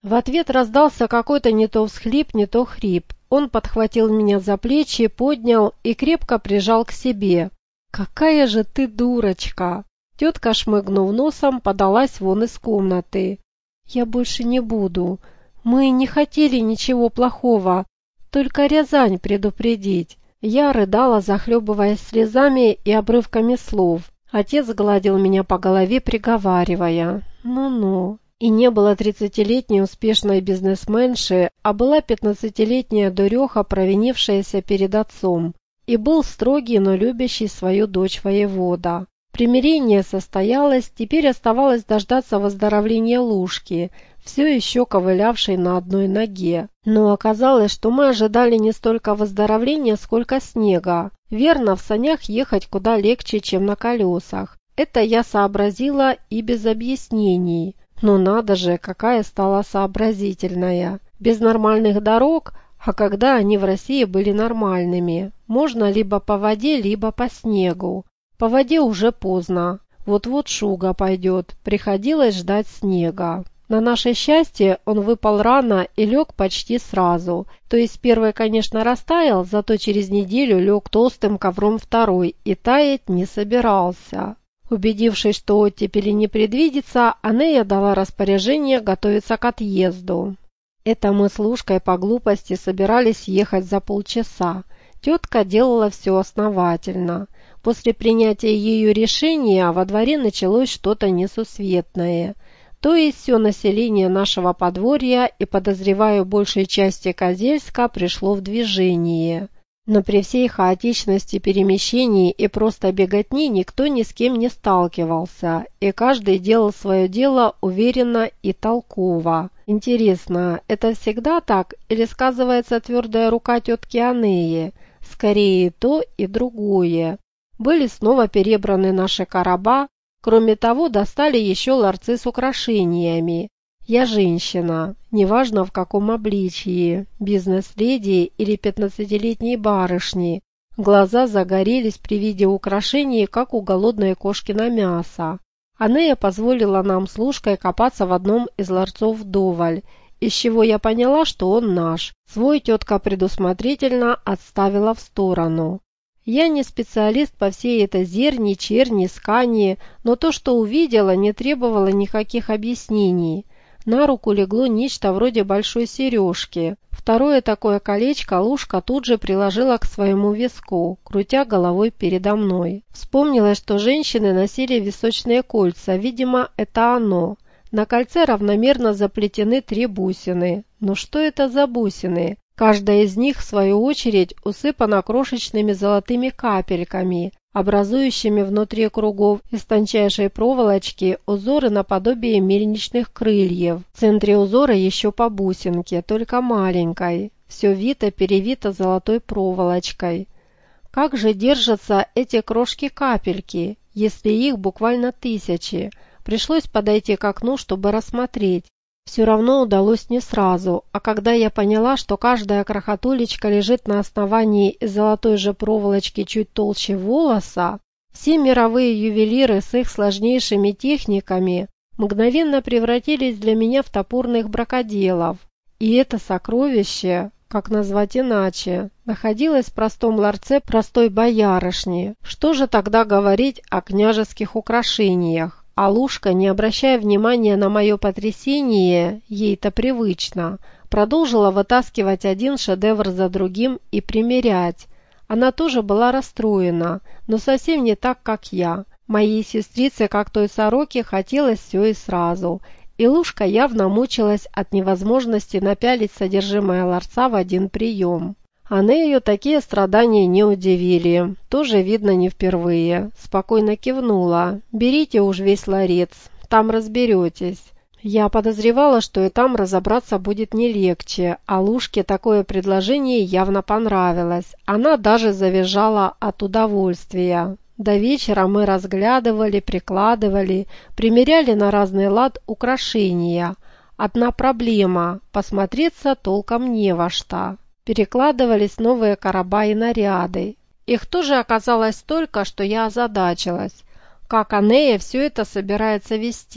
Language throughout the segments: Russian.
В ответ раздался какой-то не то всхлип, не то хрип. Он подхватил меня за плечи, поднял и крепко прижал к себе. «Какая же ты дурочка!» Тетка, шмыгнув носом, подалась вон из комнаты. «Я больше не буду. Мы не хотели ничего плохого, только Рязань предупредить». Я рыдала, захлебываясь слезами и обрывками слов. Отец гладил меня по голове, приговаривая: «Ну-ну». И не было 30-летней успешной бизнесменши, а была 15-летняя дуреха, провинившаяся перед отцом. И был строгий, но любящий свою дочь воевода. Примирение состоялось, теперь оставалось дождаться выздоровления Лушки, все еще ковылявшей на одной ноге. Но оказалось, что мы ожидали не столько выздоровления, сколько снега. Верно, в санях ехать куда легче, чем на колесах. Это я сообразила и без объяснений. Но надо же, какая стала сообразительная. Без нормальных дорог, а когда они в России были нормальными, можно либо по воде, либо по снегу. По воде уже поздно. Вот-вот шуга пойдет. Приходилось ждать снега. На наше счастье он выпал рано и лег почти сразу. То есть первый, конечно, растаял, зато через неделю лег толстым ковром второй и таять не собирался. Убедившись, что оттепели не предвидится, Анея дала распоряжение готовиться к отъезду. Это мы с Лушкой по глупости собирались ехать за полчаса. Тетка делала все основательно. После принятия ее решения во дворе началось что-то несусветное. То есть все население нашего подворья и, подозреваю, большей части Козельска пришло в движение. Но при всей хаотичности перемещений и просто беготни никто ни с кем не сталкивался, и каждый делал свое дело уверенно и толково. Интересно, это всегда так или сказывается твердая рука тетки Анеи? Скорее и то, и другое. Были снова перебраны наши короба, кроме того, достали еще ларцы с украшениями. Я женщина, неважно в каком обличии, бизнес-леди или 15-летней барышни. Глаза загорелись при виде украшений, как у голодной кошки на мясо. Анея позволила нам с Лушкой копаться в одном из ларцов вдоволь, из чего я поняла, что он наш. Свой тетка предусмотрительно отставила в сторону. Я не специалист по всей этой зерни, черни, скани, но то, что увидела, не требовало никаких объяснений. На руку легло нечто вроде большой сережки. Второе такое колечко Лушка тут же приложила к своему виску, крутя головой передо мной. Вспомнилось, что женщины носили височные кольца, видимо, это оно. На кольце равномерно заплетены 3 бусины. Но что это за бусины? Каждая из них, в свою очередь, усыпана крошечными золотыми капельками, образующими внутри кругов из тончайшей проволочки узоры наподобие мельничных крыльев. В центре узора еще по бусинке, только маленькой. Все вито-перевито золотой проволочкой. Как же держатся эти крошки-капельки, если их буквально тысячи? Пришлось подойти к окну, чтобы рассмотреть. Все равно удалось не сразу, а когда я поняла, что каждая крохотулечка лежит на основании из золотой же проволочки чуть толще волоса, все мировые ювелиры с их сложнейшими техниками мгновенно превратились для меня в топорных бракоделов. И это сокровище, как назвать иначе, находилось в простом ларце простой боярышни. Что же тогда говорить о княжеских украшениях? А Лушка, не обращая внимания на мое потрясение, ей-то привычно, продолжила вытаскивать один шедевр за другим и примерять. Она тоже была расстроена, но совсем не так, как я. Моей сестрице, как той сороке, хотелось все и сразу, и Лушка явно мучилась от невозможности напялить содержимое ларца в один прием. Анею такие страдания не удивили, тоже видно не впервые. Спокойно кивнула. «Берите уж весь ларец, там разберетесь». Я подозревала, что и там разобраться будет не легче, а Лушке такое предложение явно понравилось. Она даже завизжала от удовольствия. До вечера мы разглядывали, прикладывали, примеряли на разный лад украшения. Одна проблема – посмотреться толком не во что. Перекладывались новые короба и наряды. Их тоже оказалось столько, что я озадачилась. Как Анея все это собирается вести?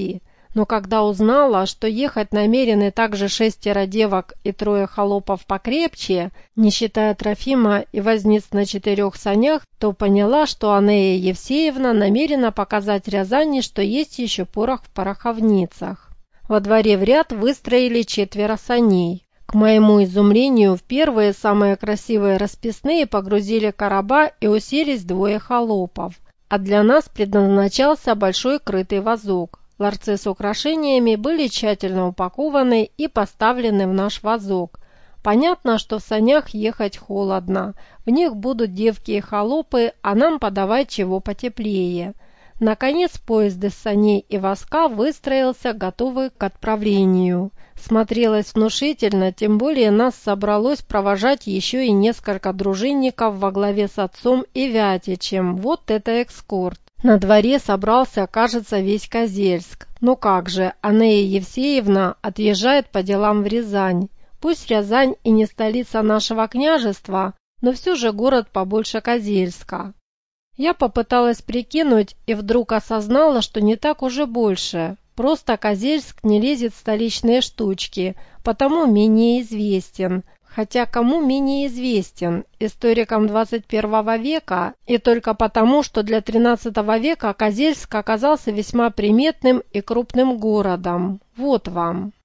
Но когда узнала, что ехать намерены также 6 девок и 3 холопов покрепче, не считая Трофима и возниц на 4 санях, то поняла, что Анея Евсеевна намерена показать Рязани, что есть еще порох в пороховницах. Во дворе в ряд выстроили 4 саней. К моему изумлению, в первые самые красивые расписные погрузили короба и уселись 2 холопов, а для нас предназначался большой крытый вазок. Ларцы с украшениями были тщательно упакованы и поставлены в наш вазок. Понятно, что в санях ехать холодно, в них будут девки и холопы, а нам подавать чего потеплее. Наконец поезд из саней и вазка выстроился, готовый к отправлению. Смотрелось внушительно, тем более нас собралось провожать еще и несколько дружинников во главе с отцом и Вятичем. Вот это эскорт! На дворе собрался, кажется, весь Козельск. Ну как же, Анея Евсеевна отъезжает по делам в Рязань. Пусть Рязань и не столица нашего княжества, но все же город побольше Козельска. Я попыталась прикинуть и вдруг осознала, что не так уже больше. Просто Козельск не лезет в столичные штучки, потому менее известен. Хотя кому менее известен? Историкам 21 века, и только потому, что для 13 века Козельск оказался весьма приметным и крупным городом. Вот вам.